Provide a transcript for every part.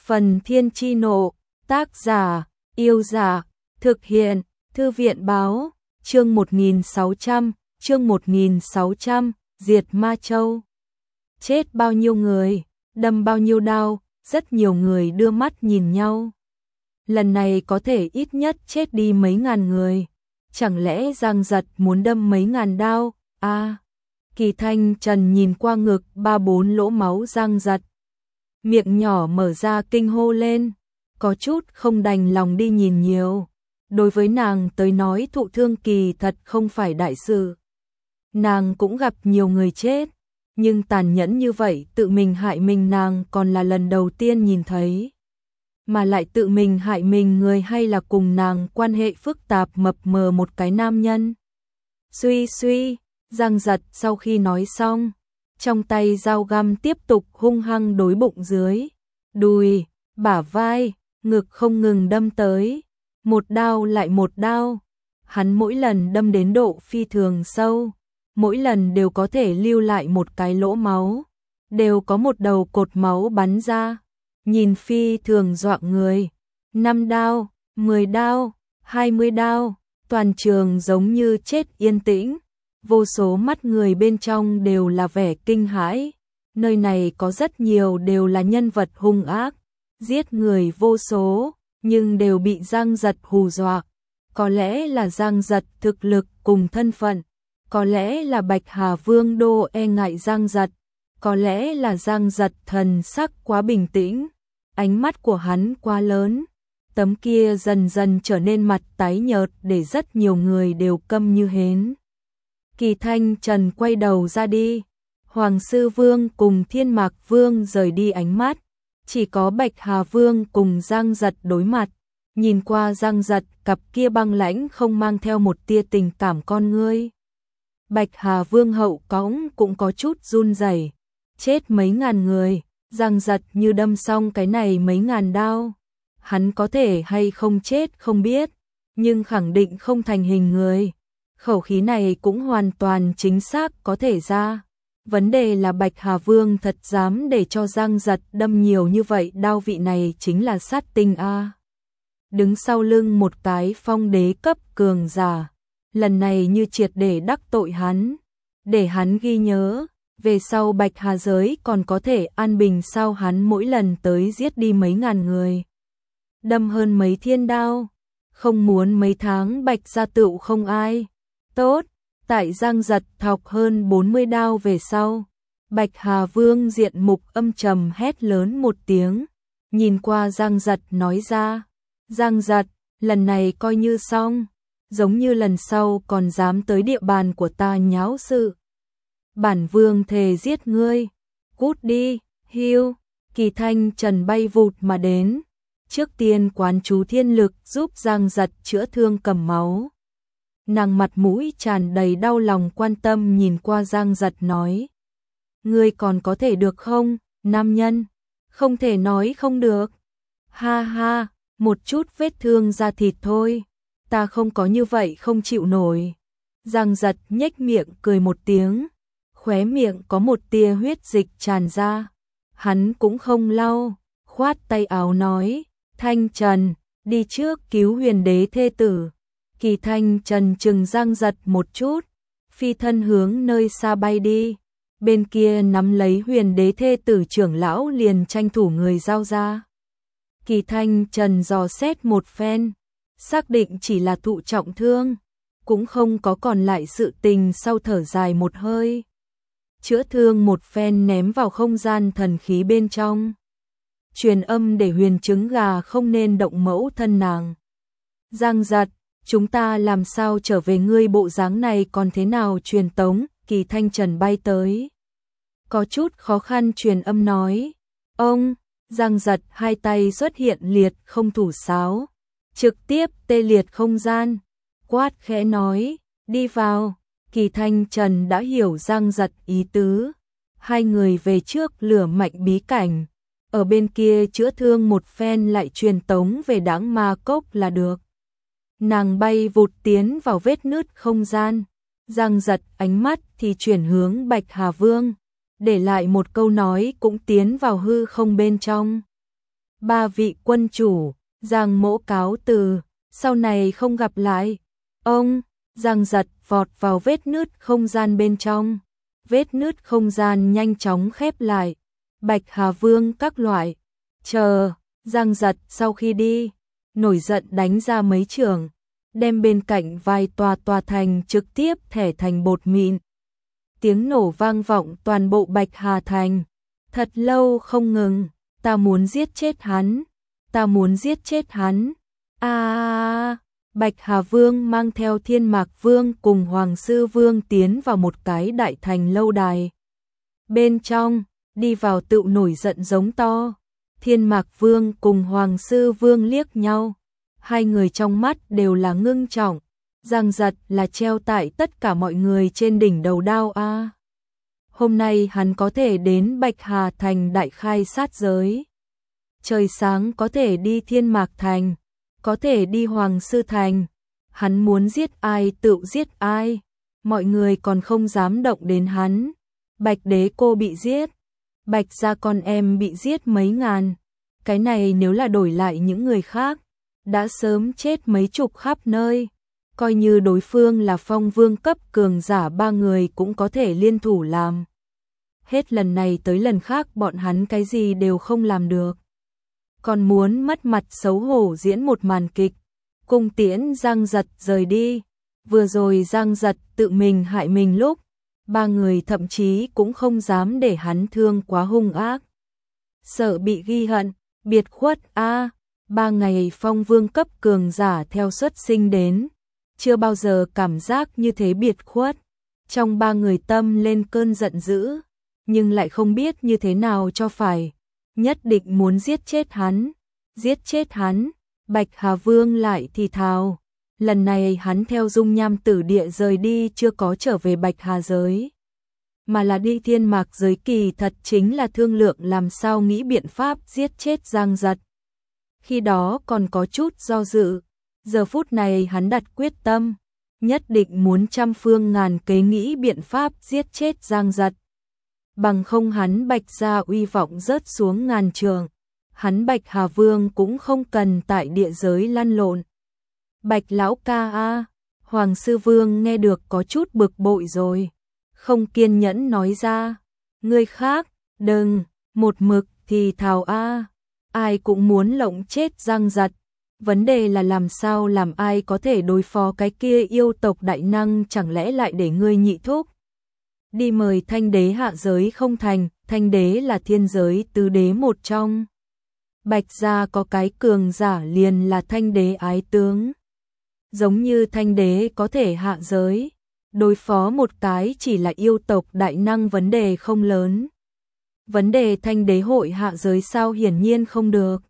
Phần Thiên Chi Nộ, tác giả, Yêu Giả, thực hiện, Thư viện Báo, chương 1600, diệt Ma Châu. Chết bao nhiêu người, đâm bao nhiêu đao, rất nhiều người đưa mắt nhìn nhau. Lần này có thể ít nhất chết đi mấy ngàn người. Chẳng lẽ Giang Giật muốn đâm mấy ngàn đao? Kỳ Thanh Trần nhìn qua ngực 3-4 lỗ máu Giang Giật. Miệng nhỏ mở ra kinh hô lên, có chút không đành lòng đi nhìn nhiều. Đối với nàng tới nói thụ thương kỳ thật không phải đại sự. Nàng cũng gặp nhiều người chết, nhưng tàn nhẫn như vậy tự mình hại mình nàng còn là lần đầu tiên nhìn thấy. Mà lại tự mình hại mình người hay là cùng nàng quan hệ phức tạp mập mờ một cái nam nhân. Suy, Giang Giật sau khi nói xong, trong tay dao găm tiếp tục hung hăng đối bụng dưới, đùi, bả vai, ngực không ngừng đâm tới, một đao lại một đao. Hắn mỗi lần đâm đến độ phi thường sâu, mỗi lần đều có thể lưu lại một cái lỗ máu, đều có một đầu cột máu bắn ra, nhìn phi thường dọa người. 5 đao, 10 đao, 20 đao, toàn trường giống như chết yên tĩnh. Vô số mắt người bên trong đều là vẻ kinh hãi. Nơi này có rất nhiều đều là nhân vật hung ác, giết người vô số, nhưng đều bị Giang Giật hù dọa. Có lẽ là Giang Giật thực lực cùng thân phận, có lẽ là Bạch Hà Vương đô e ngại Giang Giật, có lẽ là Giang Giật thần sắc quá bình tĩnh, ánh mắt của hắn quá lớn. Tấm kia dần dần trở nên mặt tái nhợt để rất nhiều người đều câm như hến. Kỳ Thanh Trần quay đầu ra đi, Hoàng Sư Vương cùng Thiên Mạc Vương rời đi ánh mắt, chỉ có Bạch Hà Vương cùng Giang Giật đối mặt, nhìn qua Giang Giật cặp kia băng lãnh không mang theo một tia tình cảm con ngươi. Bạch Hà Vương hậu cõng cũng có chút run rẩy, chết mấy ngàn người, Giang Giật như đâm xong cái này mấy ngàn đao, hắn có thể hay không chết không biết, nhưng khẳng định không thành hình người. Khẩu khí này cũng hoàn toàn chính xác có thể ra. Vấn đề là Bạch Hà Vương thật dám để cho Giang Giật đâm nhiều như vậy đao, vị này chính là sát tinh a. Đứng sau lưng một cái phong đế cấp cường giả, lần này như triệt để đắc tội hắn, để hắn ghi nhớ, về sau Bạch Hà giới còn có thể an bình sao hắn mỗi lần tới giết đi mấy ngàn người, đâm hơn mấy thiên đao, không muốn mấy tháng Bạch gia tựu không ai. Tốt, tại Giang Giật thọc hơn 40 đao về sau, Bạch Hà Vương diện mục âm trầm hét lớn một tiếng, nhìn qua Giang Giật nói ra, Giang Giật, lần này coi như xong, giống như lần sau còn dám tới địa bàn của ta nháo sự. Bản Vương thề giết ngươi, cút đi, hiu. Kỳ Thanh Trần bay vụt mà đến, trước tiên quán chú thiên lực giúp Giang Giật chữa thương cầm máu. Nàng mặt mũi tràn đầy đau lòng quan tâm nhìn qua Giang Giật nói, ngươi còn có thể được không, nam nhân? Không thể nói không được. Ha ha, một chút vết thương da thịt thôi, ta không có như vậy không chịu nổi. Giang Giật nhếch miệng cười một tiếng, khóe miệng có một tia huyết dịch tràn ra. Hắn cũng không lau, khoát tay áo nói, Thanh Trần, đi trước cứu Huyền Đế thê tử. Kỳ Thanh Trần chừng Giang Giật một chút, phi thân hướng nơi xa bay đi, bên kia nắm lấy Huyền Đế thê tử trưởng lão liền tranh thủ người giao ra. Kỳ Thanh Trần dò xét một phen, xác định chỉ là thụ trọng thương, cũng không có còn lại sự tình, sau thở dài một hơi, chữa thương một phen ném vào không gian thần khí bên trong, truyền âm để Huyền Trứng Gà không nên động mẫu thân nàng. Giang Giật, chúng ta làm sao trở về, ngươi bộ dáng này còn thế nào truyền tống? Kỳ Thanh Trần bay tới, có chút khó khăn truyền âm nói, ông. Giang Giật hai tay xuất hiện liệt không thủ sáo, trực tiếp tê liệt không gian, quát khẽ nói, đi vào. Kỳ Thanh Trần đã hiểu Giang Giật ý tứ, hai người về trước lửa mạnh bí cảnh, ở bên kia chữa thương một phen lại truyền tống về Đãng Ma Cốc là được. Nàng bay vụt tiến vào vết nứt không gian, Giang Giật ánh mắt thì chuyển hướng Bạch Hà Vương, để lại một câu nói cũng tiến vào hư không bên trong. Ba vị quân chủ, Giang Mỗ cáo từ, sau này không gặp lại. Ông, Giang Giật vọt vào vết nứt không gian bên trong. Vết nứt không gian nhanh chóng khép lại. Bạch Hà Vương các loại. Chờ, Giang Giật sau khi đi, nổi giận đánh ra mấy chưởng, đem bên cạnh vài tòa thành trực tiếp thẻ thành bột mịn. Tiếng nổ vang vọng toàn bộ Bạch Hà Thành. Thật lâu không ngừng, ta muốn giết chết hắn, ta muốn giết chết hắn. Bạch Hà Vương mang theo Thiên Mạc Vương cùng Hoàng Sư Vương tiến vào một cái đại thành lâu đài. Bên trong, đi vào tựu nổi giận giống to. Thiên Mạc Vương cùng Hoàng Sư Vương liếc nhau. Hai người trong mắt đều là ngưng trọng. Giang Giật là treo tại tất cả mọi người trên đỉnh đầu đao a. Hôm nay hắn có thể đến Bạch Hà Thành đại khai sát giới. Trời sáng có thể đi Thiên Mạc Thành, có thể đi Hoàng Sư Thành. Hắn muốn giết ai tự giết ai, mọi người còn không dám động đến hắn. Bạch đế cô bị giết, Bạch gia con em bị giết mấy ngàn. Cái này nếu là đổi lại những người khác, đã sớm chết mấy chục khắp nơi. Coi như đối phương là Phong Vương cấp cường giả, ba người cũng có thể liên thủ làm. Hết lần này tới lần khác bọn hắn cái gì đều không làm được. Còn muốn mất mặt xấu hổ diễn một màn kịch. Cung tiễn Giang Giật rời đi. Vừa rồi Giang Giật tự mình hại mình lúc, ba người thậm chí cũng không dám để hắn thương quá hung ác. Sợ bị ghi hận, biệt khuất a. 3 ngày Phong Vương cấp cường giả theo xuất sinh đến, chưa bao giờ cảm giác như thế biệt khuất. Trong ba người tâm lên cơn giận dữ, nhưng lại không biết như thế nào cho phải. Nhất định muốn giết chết hắn, giết chết hắn. Bạch Hà Vương lại thì thào, lần này hắn theo Dung Nham Tử Địa rời đi chưa có trở về Bạch Hà giới, mà là đi Thiên Mạc giới, kỳ thật chính là thương lượng làm sao nghĩ biện pháp giết chết Giang Giật. Khi đó còn có chút do dự, giờ phút này hắn đặt quyết tâm, nhất định muốn trăm phương ngàn kế nghĩ biện pháp giết chết Giang Giật. Bằng không hắn Bạch gia uy vọng rớt xuống ngàn trường. Hắn Bạch Hà Vương cũng không cần tại địa giới lăn lộn. Bạch lão ca a. Hoàng Sư Vương nghe được có chút bực bội rồi, không kiên nhẫn nói ra, người khác, đừng, một mực thì thào a. Ai cũng muốn lộng chết Giang Giật. Vấn đề là làm sao làm ai có thể đối phó cái kia yêu tộc đại năng, chẳng lẽ lại để ngươi nhị thúc đi mời Thanh đế hạ giới không thành. Thanh đế là thiên giới tứ đế một trong. Bạch gia có cái cường giả liền là Thanh đế ái tướng. Giống như Thanh đế có thể hạ giới, đối phó một cái chỉ là yêu tộc đại năng vấn đề không lớn. Vấn đề Thanh đế hội hạ giới sao, hiển nhiên không được.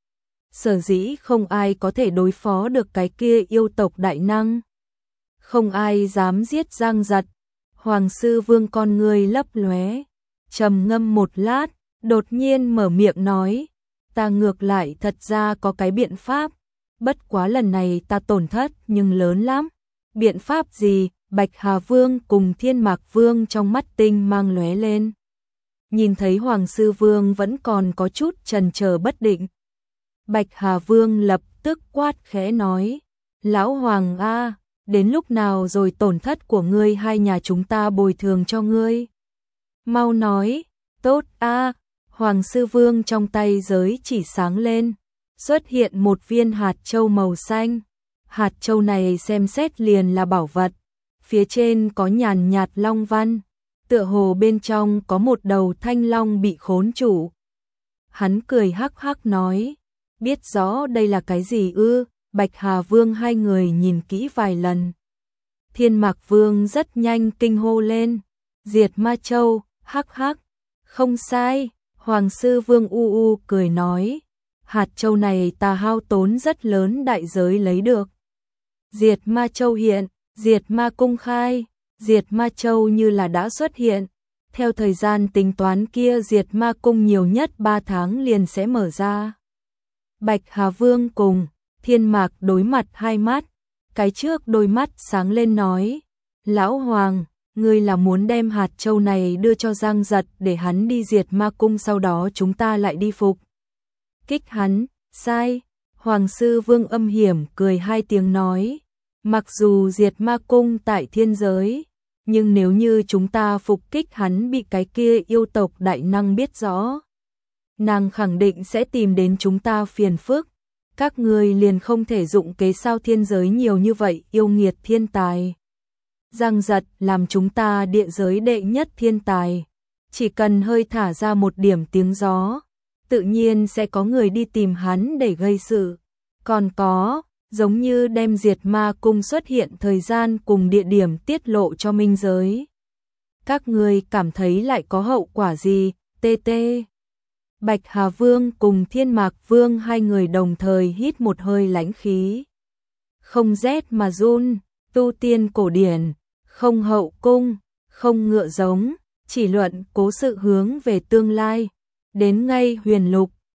Sở dĩ không ai có thể đối phó được cái kia yêu tộc đại năng. Không ai dám giết Giang Giật. Hoàng Sư Vương con người lấp lóe, trầm ngâm một lát, đột nhiên mở miệng nói, ta ngược lại thật ra có cái biện pháp, bất quá lần này ta tổn thất nhưng lớn lắm. Biện pháp gì? Bạch Hà Vương cùng Thiên Mạc Vương trong mắt tinh mang lóe lên. Nhìn thấy Hoàng Sư Vương vẫn còn có chút chần chờ bất định, Bạch Hà Vương lập tức quát khẽ nói, lão Hoàng a, đến lúc nào rồi tổn thất của ngươi hai nhà chúng ta bồi thường cho ngươi? Mau nói. Tốt a. Hoàng Sư Vương trong tay giới chỉ sáng lên, xuất hiện một viên hạt châu màu xanh. Hạt châu này xem xét liền là bảo vật, phía trên có nhàn nhạt long văn, tựa hồ bên trong có một đầu thanh long bị khốn trụ. Hắn cười hắc hắc nói, biết rõ đây là cái gì ư? Bạch Hà Vương hai người nhìn kỹ vài lần. Thiên Mạc Vương rất nhanh kinh hô lên, Diệt Ma Châu, hắc hắc, không sai. Hoàng Sư Vương cười nói, hạt châu này ta hao tốn rất lớn đại giới lấy được. Diệt Ma Châu hiện, Diệt Ma Cung khai, Diệt Ma Châu như là đã xuất hiện. Theo thời gian tính toán kia, Diệt Ma Cung nhiều nhất 3 tháng liền sẽ mở ra. Bạch Hà Vương cùng Thiên Mạc đối mặt hai mắt, cái trước đôi mắt sáng lên nói, lão Hoàng, ngươi là muốn đem hạt châu này đưa cho Giang Giật để hắn đi Diệt Ma Cung, sau đó chúng ta lại đi phục kích hắn, sai. Hoàng sư Vương âm hiểm cười hai tiếng nói, mặc dù diệt ma cung tại thiên giới, nhưng nếu như chúng ta phục kích hắn bị cái kia yêu tộc đại năng biết rõ, nàng khẳng định sẽ tìm đến chúng ta phiền phức. Các ngươi liền không thể dụng kế sao thiên giới nhiều như vậy yêu nghiệt thiên tài. Giang giật làm chúng ta địa giới đệ nhất thiên tài. Chỉ cần hơi thả ra một điểm tiếng gió, tự nhiên sẽ có người đi tìm hắn để gây sự. Còn có, giống như đem diệt ma cung xuất hiện thời gian cùng địa điểm tiết lộ cho minh giới. Các ngươi cảm thấy lại có hậu quả gì? TT. Bạch Hà Vương cùng Thiên Mạc Vương hai người đồng thời hít một hơi lãnh khí. Không rét mà run, tu tiên cổ điển, không hậu cung, không ngựa giống, chỉ luận cố sự hướng về tương lai. Đến ngay huyền lục,